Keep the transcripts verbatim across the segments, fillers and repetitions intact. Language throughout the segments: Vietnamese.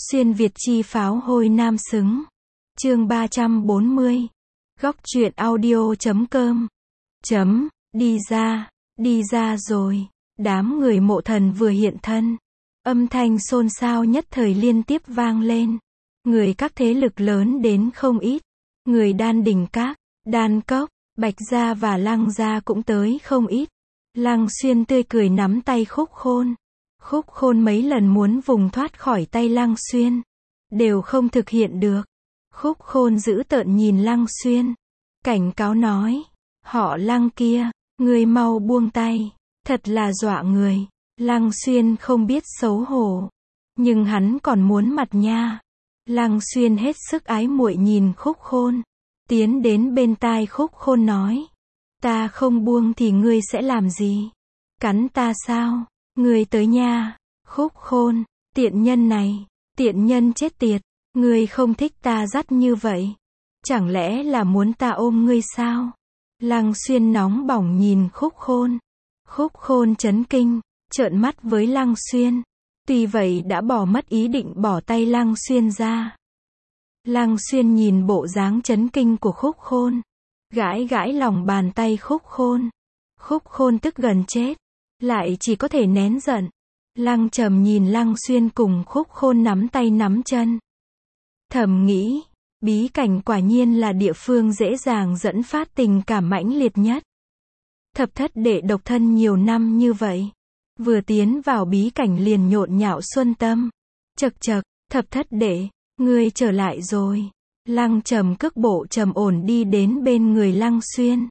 Xuyên Việt chi pháo hôi nam xứng. Chương ba trăm bốn mươi. Góc truyện audio chấm com. Chấm, đi ra, đi ra rồi. Đám người Mộ Thần vừa hiện thân. Âm thanh xôn xao nhất thời liên tiếp vang lên. Người các thế lực lớn đến không ít. Người Đan Đình Các, Đan Cốc, Bạch Gia và Lăng Gia cũng tới không ít. Lăng Xuyên tươi cười nắm tay Khúc Khôn. Khúc Khôn mấy lần muốn vùng thoát khỏi tay Lăng Xuyên, đều không thực hiện được. Khúc Khôn dữ tợn nhìn Lăng Xuyên, cảnh cáo nói, họ Lăng kia, ngươi mau buông tay, thật là dọa người. Lăng Xuyên không biết xấu hổ, nhưng hắn còn muốn mặt nha. Lăng Xuyên hết sức ái muội nhìn Khúc Khôn, tiến đến bên tai Khúc Khôn nói, ta không buông thì ngươi sẽ làm gì? Cắn ta sao? Ngươi tới nha. Khúc Khôn, tiện nhân này, tiện nhân chết tiệt, ngươi không thích ta dắt như vậy, chẳng lẽ là muốn ta ôm ngươi sao? Lăng Xuyên nóng bỏng nhìn Khúc Khôn. Khúc Khôn chấn kinh, trợn mắt với Lăng Xuyên, tuy vậy đã bỏ mất ý định bỏ tay Lăng Xuyên ra. Lăng Xuyên nhìn bộ dáng chấn kinh của Khúc Khôn, gãi gãi lòng bàn tay Khúc Khôn. Khúc Khôn tức gần chết, lại chỉ có thể nén giận. Lăng Trầm nhìn Lăng Xuyên cùng Khúc Khôn nắm tay nắm chân, thầm nghĩ, bí cảnh quả nhiên là địa phương dễ dàng dẫn phát tình cảm mãnh liệt nhất. Thập thất đệ độc thân nhiều năm như vậy, vừa tiến vào bí cảnh liền nhộn nhạo xuân tâm. Chậc chậc, thập thất đệ, ngươi trở lại rồi. Lăng Trầm cước bộ trầm ổn đi đến bên người Lăng Xuyên.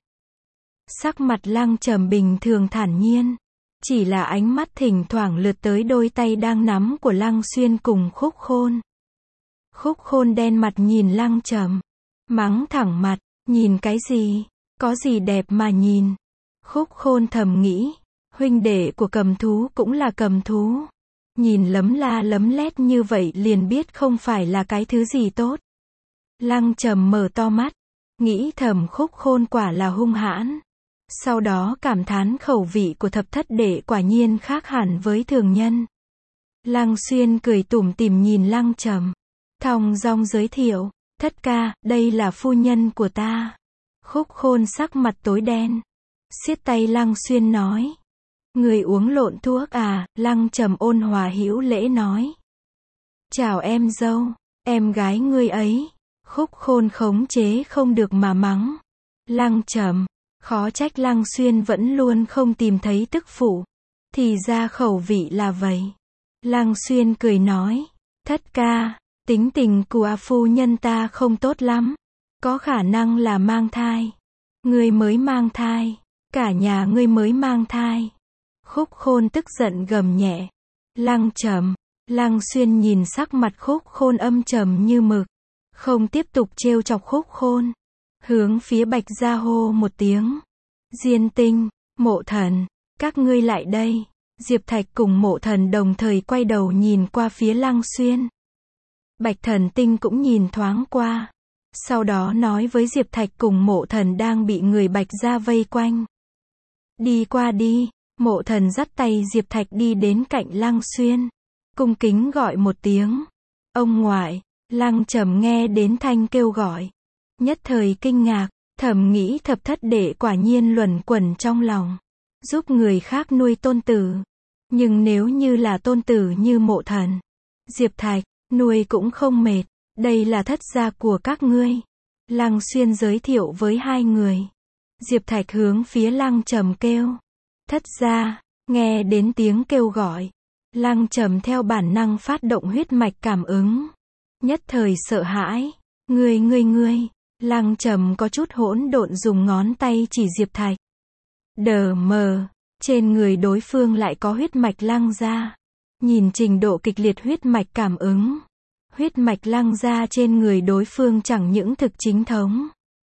Sắc mặt Lăng Trầm bình thường thản nhiên, chỉ là ánh mắt thỉnh thoảng lướt tới đôi tay đang nắm của Lăng Xuyên cùng Khúc Khôn. Khúc Khôn đen mặt nhìn Lăng Trầm, mắng thẳng mặt, nhìn cái gì, có gì đẹp mà nhìn. Khúc Khôn thầm nghĩ, huynh đệ của cầm thú cũng là cầm thú, nhìn lấm la lấm lét như vậy liền biết không phải là cái thứ gì tốt. Lăng Trầm mở to mắt, nghĩ thầm Khúc Khôn quả là hung hãn. Sau đó cảm thán khẩu vị của thập thất đệ quả nhiên khác hẳn với thường nhân. Lăng Xuyên cười tủm tỉm nhìn Lăng Trầm, thong dong giới thiệu, thất ca, đây là phu nhân của ta. Khúc Khôn sắc mặt tối đen, siết tay Lăng Xuyên nói, người uống lộn thuốc à? Lăng Trầm ôn hòa hữu lễ nói, chào em dâu, em gái ngươi ấy. Khúc Khôn khống chế không được mà mắng Lăng Trầm, khó trách Lăng Xuyên vẫn luôn không tìm thấy tức phụ, thì ra khẩu vị là vậy. Lăng Xuyên cười nói, thất ca, tính tình của phu nhân ta không tốt lắm, có khả năng là mang thai. Ngươi mới mang thai, cả nhà ngươi mới mang thai. Khúc Khôn tức giận gầm nhẹ. Lăng Trầm, Lăng Xuyên nhìn sắc mặt Khúc Khôn âm trầm như mực, không tiếp tục trêu chọc Khúc Khôn, hướng phía Bạch Gia hô một tiếng, Diên Tinh, Mộ Thần, các ngươi lại đây. Diệp Thạch cùng Mộ Thần đồng thời quay đầu nhìn qua phía Lăng Xuyên. Bạch Thần Tinh cũng nhìn thoáng qua, sau đó nói với Diệp Thạch cùng Mộ Thần đang bị người Bạch Gia vây quanh, đi qua đi. Mộ Thần dắt tay Diệp Thạch đi đến cạnh Lăng Xuyên, cung kính gọi một tiếng, ông ngoại. Lăng Trầm nghe đến thanh kêu gọi, nhất thời kinh ngạc, thầm nghĩ thập thất đệ quả nhiên luẩn quẩn trong lòng, giúp người khác nuôi tôn tử. Nhưng nếu như là tôn tử như Mộ Thần, Diệp Thạch, nuôi cũng không mệt, đây là thất gia của các ngươi. Lăng Xuyên giới thiệu với hai người. Diệp Thạch hướng phía Lăng Trầm kêu, thất gia. Nghe đến tiếng kêu gọi, Lăng Trầm theo bản năng phát động huyết mạch cảm ứng, nhất thời sợ hãi, ngươi ngươi ngươi. Lăng Trầm có chút hỗn độn dùng ngón tay chỉ Diệp Thạch. Đờ mờ, trên người đối phương lại có huyết mạch Lăng gia. Nhìn trình độ kịch liệt huyết mạch cảm ứng, huyết mạch Lăng gia trên người đối phương chẳng những thực chính thống,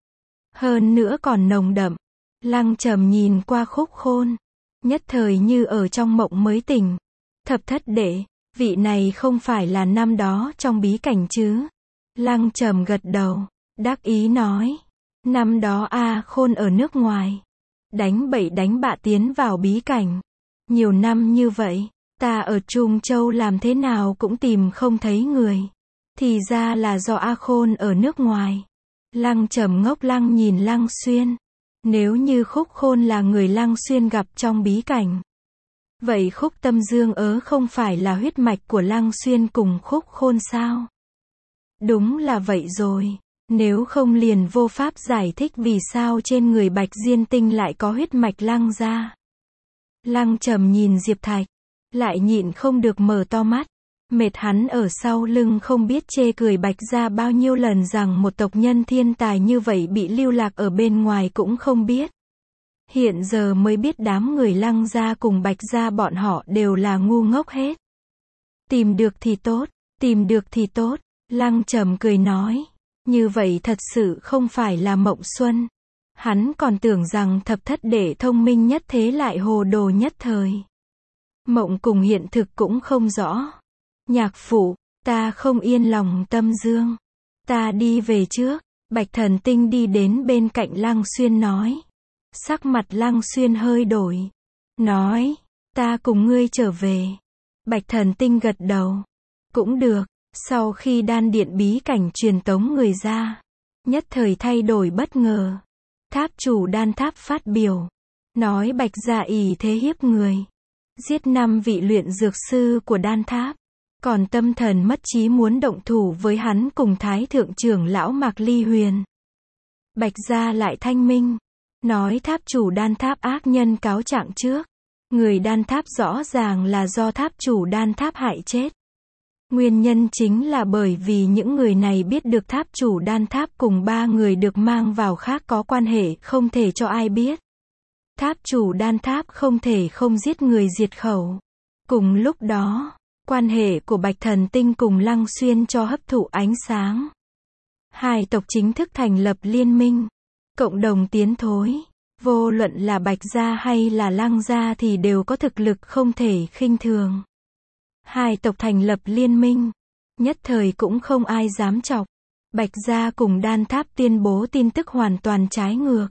hơn nữa còn nồng đậm. Lăng Trầm nhìn qua Khúc Khôn, nhất thời như ở trong mộng mới tỉnh. Thập thất đệ, vị này không phải là năm đó trong bí cảnh chứ? Lăng Trầm gật đầu, đắc ý nói, năm đó A Khôn ở nước ngoài, đánh bậy đánh bạ tiến vào bí cảnh, nhiều năm như vậy, Ta ở Trung Châu làm thế nào cũng tìm không thấy người. Thì ra là do A Khôn ở nước ngoài. Lăng Trầm ngốc lăng nhìn Lăng Xuyên. Nếu như Khúc Khôn là người Lăng Xuyên gặp trong bí cảnh, vậy Khúc Tâm Dương ớ không phải là huyết mạch của Lăng Xuyên cùng Khúc Khôn sao? Đúng là vậy rồi. Nếu không liền vô pháp giải thích vì sao trên người Bạch Diên Tinh lại có huyết mạch Lăng gia. Lăng Trầm nhìn Diệp Thạch, lại nhịn không được mở to mắt. Mệt hắn ở sau lưng không biết chê cười Bạch gia bao nhiêu lần rằng một tộc nhân thiên tài như vậy bị lưu lạc ở bên ngoài cũng không biết. Hiện giờ mới biết đám người Lăng gia cùng Bạch gia bọn họ đều là ngu ngốc hết. Tìm được thì tốt, tìm được thì tốt, Lăng Trầm cười nói. Như vậy thật sự không phải là Mộng Xuân. Hắn còn tưởng rằng thập thất đệ thông minh nhất thế lại hồ đồ nhất thời. Mộng cùng hiện thực cũng không rõ. Nhạc phụ, ta không yên lòng Tâm Dương. Ta đi về trước. Bạch Thần Tinh đi đến bên cạnh Lăng Xuyên nói. Sắc mặt Lăng Xuyên hơi đổi. Nói, ta cùng ngươi trở về. Bạch Thần Tinh gật đầu. Cũng được. Sau khi đan điện bí cảnh truyền tống người ra, nhất thời thay đổi bất ngờ. Tháp chủ đan tháp phát biểu. Nói Bạch gia ỷ thế hiếp người. Giết năm vị luyện dược sư của đan tháp. Còn tâm thần mất trí muốn động thủ với hắn cùng Thái Thượng trưởng lão Mạc Ly Huyền. Bạch gia lại thanh minh. Nói tháp chủ đan tháp ác nhân cáo trạng trước. Người đan tháp rõ ràng là do tháp chủ đan tháp hại chết. Nguyên nhân chính là bởi vì những người này biết được tháp chủ đan tháp cùng ba người được mang vào khác có quan hệ không thể cho ai biết. Tháp chủ đan tháp không thể không giết người diệt khẩu. Cùng lúc đó, quan hệ của Bạch Thần Tinh cùng Lăng Xuyên cho hấp thụ ánh sáng. Hai tộc chính thức thành lập liên minh, cộng đồng tiến thối. Vô luận là Bạch gia hay là Lăng gia thì đều có thực lực không thể khinh thường. Hai tộc thành lập liên minh, nhất thời cũng không ai dám chọc. Bạch gia cùng đan tháp tuyên bố tin tức hoàn toàn trái ngược,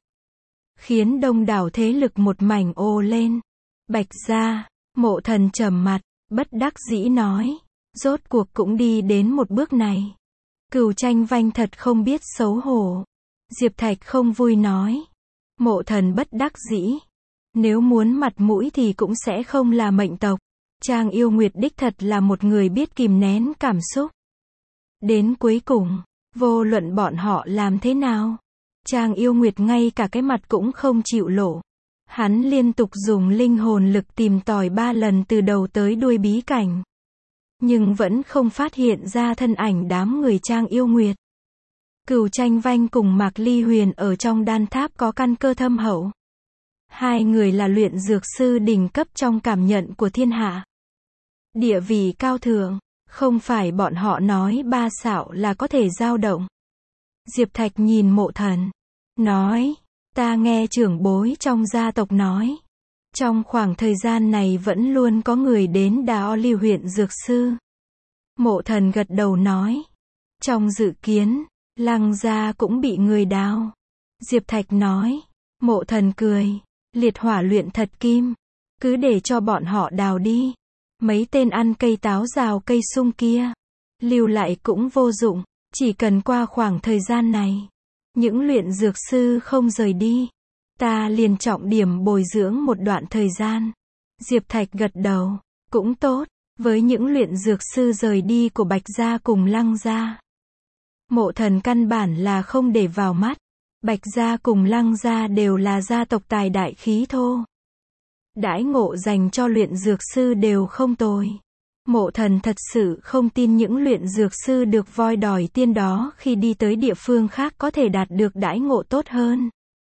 khiến đông đảo thế lực một mảnh ồ lên. Bạch gia, Mộ Thần trầm mặt, bất đắc dĩ nói, rốt cuộc cũng đi đến một bước này. Cửu Tranh Vanh thật không biết xấu hổ. Diệp Thạch không vui nói. Mộ Thần bất đắc dĩ. Nếu muốn mặt mũi thì cũng sẽ không là mệnh tộc. Trang Yêu Nguyệt đích thật là một người biết kìm nén cảm xúc. Đến cuối cùng, vô luận bọn họ làm thế nào, Trang Yêu Nguyệt ngay cả cái mặt cũng không chịu lộ. Hắn liên tục dùng linh hồn lực tìm tòi ba lần từ đầu tới đuôi bí cảnh, nhưng vẫn không phát hiện ra thân ảnh đám người Trang Yêu Nguyệt. Cửu Tranh Vanh cùng Mạc Ly Huyền ở trong đan tháp có căn cơ thâm hậu. Hai người là luyện dược sư đỉnh cấp trong cảm nhận của thiên hạ. Địa vị cao thượng, không phải bọn họ nói ba xạo là có thể dao động. Diệp Thạch nhìn Mộ Thần, nói, ta nghe trưởng bối trong gia tộc nói, trong khoảng thời gian này vẫn luôn có người đến Đà O Lưu huyện dược sư. Mộ Thần gật đầu nói, trong dự kiến, Lăng gia cũng bị người đào. Diệp Thạch nói, Mộ Thần cười, liệt hỏa luyện thật kim, cứ để cho bọn họ đào đi. Mấy tên ăn cây táo rào cây sung kia, lưu lại cũng vô dụng, chỉ cần qua khoảng thời gian này, những luyện dược sư không rời đi, ta liền trọng điểm bồi dưỡng một đoạn thời gian. Diệp Thạch gật đầu, cũng tốt, với những luyện dược sư rời đi của Bạch gia cùng Lăng gia. Mộ Thần căn bản là không để vào mắt, Bạch gia cùng Lăng gia đều là gia tộc tài đại khí thô. Đãi ngộ dành cho luyện dược sư đều không tồi. Mộ Thần thật sự không tin những luyện dược sư được voi đòi tiên đó khi đi tới địa phương khác có thể đạt được đãi ngộ tốt hơn.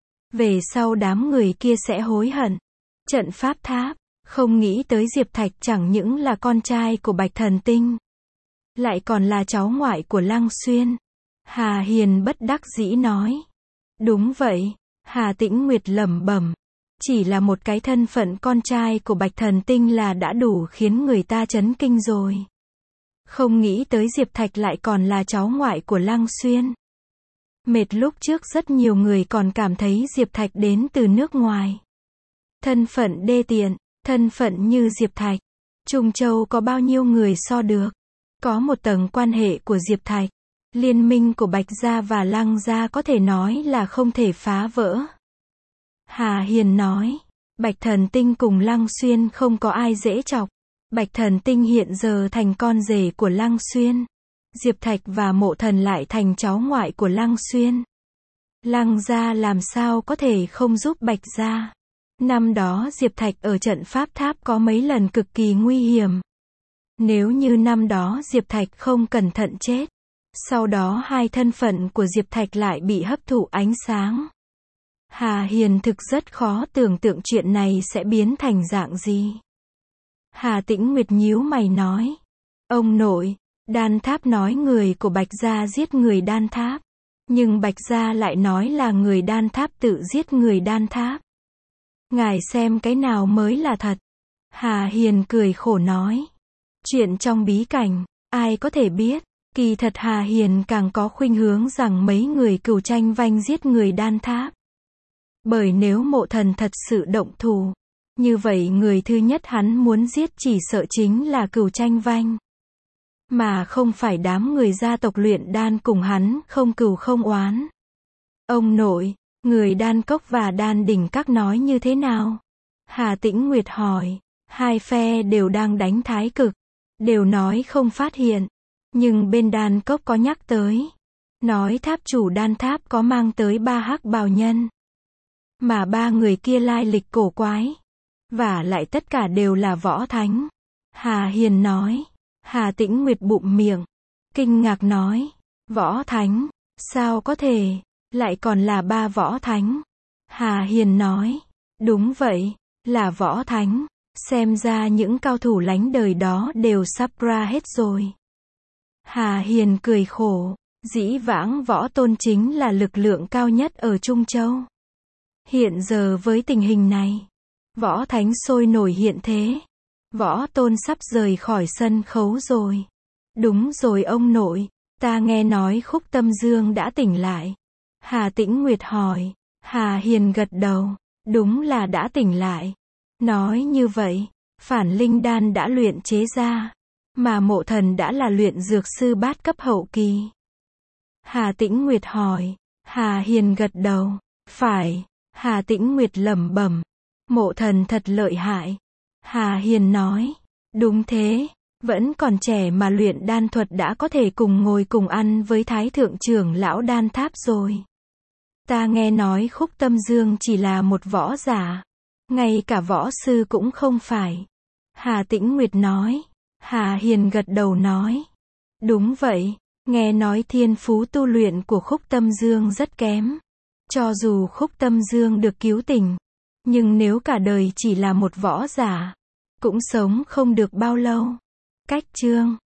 Về sau đám người kia sẽ hối hận. Trận pháp tháp, không nghĩ tới Diệp Thạch chẳng những là con trai của Bạch Thần Tinh, lại còn là cháu ngoại của Lăng Xuyên. Hà Hiền bất đắc dĩ nói. Đúng vậy, Hà Tĩnh Nguyệt lẩm bẩm. Chỉ là một cái thân phận con trai của Bạch Thần Tinh là đã đủ khiến người ta chấn kinh rồi. Không nghĩ tới Diệp Thạch lại còn là cháu ngoại của Lăng Xuyên. Mệt lúc trước rất nhiều người còn cảm thấy Diệp Thạch đến từ nước ngoài. Thân phận đê tiện, thân phận như Diệp Thạch, Trung Châu có bao nhiêu người so được. Có một tầng quan hệ của Diệp Thạch. Liên minh của Bạch Gia và Lăng Gia có thể nói là không thể phá vỡ. Hà Hiền nói, Bạch Thần Tinh cùng Lăng Xuyên không có ai dễ chọc. Bạch Thần Tinh hiện giờ thành con rể của Lăng Xuyên. Diệp Thạch và Mộ Thần lại thành cháu ngoại của Lăng Xuyên. Lăng Gia làm sao có thể không giúp Bạch Gia. Năm đó Diệp Thạch ở trận pháp tháp có mấy lần cực kỳ nguy hiểm. Nếu như năm đó Diệp Thạch không cẩn thận chết, sau đó hai thân phận của Diệp Thạch lại bị hấp thụ ánh sáng. Hà Hiền thực rất khó tưởng tượng chuyện này sẽ biến thành dạng gì. Hà Tĩnh Nguyệt nhíu mày nói, ông nội, Đan Tháp nói người của Bạch Gia giết người Đan Tháp, nhưng Bạch Gia lại nói là người Đan Tháp tự giết người Đan Tháp. Ngài xem cái nào mới là thật. Hà Hiền cười khổ nói, chuyện trong bí cảnh, ai có thể biết. Kỳ thật Hà Hiền càng có khuynh hướng rằng mấy người Cửu Tranh Vanh giết người Đan Tháp. Bởi nếu Mộ Thần thật sự động thủ, như vậy người thứ nhất hắn muốn giết chỉ sợ chính là Cửu Tranh Vanh. Mà không phải đám người gia tộc luyện đan cùng hắn không cừu không oán. Ông nội, người Đan Cốc và Đan Đỉnh Các nói như thế nào? Hà Tĩnh Nguyệt hỏi, hai phe đều đang đánh thái cực, đều nói không phát hiện. Nhưng bên Đan Cốc có nhắc tới, nói tháp chủ Đan Tháp có mang tới ba hắc bào nhân. Mà ba người kia lai lịch cổ quái. Và lại tất cả đều là võ thánh. Hà Hiền nói. Hà Tĩnh Nguyệt bụm miệng. Kinh ngạc nói. Võ thánh. Sao có thể. Lại còn là ba võ thánh. Hà Hiền nói. Đúng vậy. Là võ thánh. Xem ra những cao thủ lánh đời đó đều sắp ra hết rồi. Hà Hiền cười khổ. Dĩ vãng võ tôn chính là lực lượng cao nhất ở Trung Châu. Hiện giờ với tình hình này, võ thánh sôi nổi hiện thế. Võ tôn sắp rời khỏi sân khấu rồi. Đúng rồi ông nội, ta nghe nói Khúc Tâm Dương đã tỉnh lại. Hà Tĩnh Nguyệt hỏi. Hà Hiền gật đầu. Đúng là đã tỉnh lại. Nói như vậy, Phản Linh Đan đã luyện chế ra. Mà Mộ Thần đã là luyện dược sư bát cấp hậu kỳ. Hà Tĩnh Nguyệt hỏi. Hà Hiền gật đầu. Phải. Hà Tĩnh Nguyệt lẩm bẩm. Mộ Thần thật lợi hại. Hà Hiền nói. Đúng thế. Vẫn còn trẻ mà luyện đan thuật đã có thể cùng ngồi cùng ăn với Thái Thượng trưởng lão Đan Tháp rồi. Ta nghe nói Khúc Tâm Dương chỉ là một võ giả. Ngay cả võ sư cũng không phải. Hà Tĩnh Nguyệt nói. Hà Hiền gật đầu nói. Đúng vậy. Nghe nói thiên phú tu luyện của Khúc Tâm Dương rất kém. Cho dù Khúc Tâm Dương được cứu tỉnh, nhưng nếu cả đời chỉ là một võ giả, cũng sống không được bao lâu. Cách chương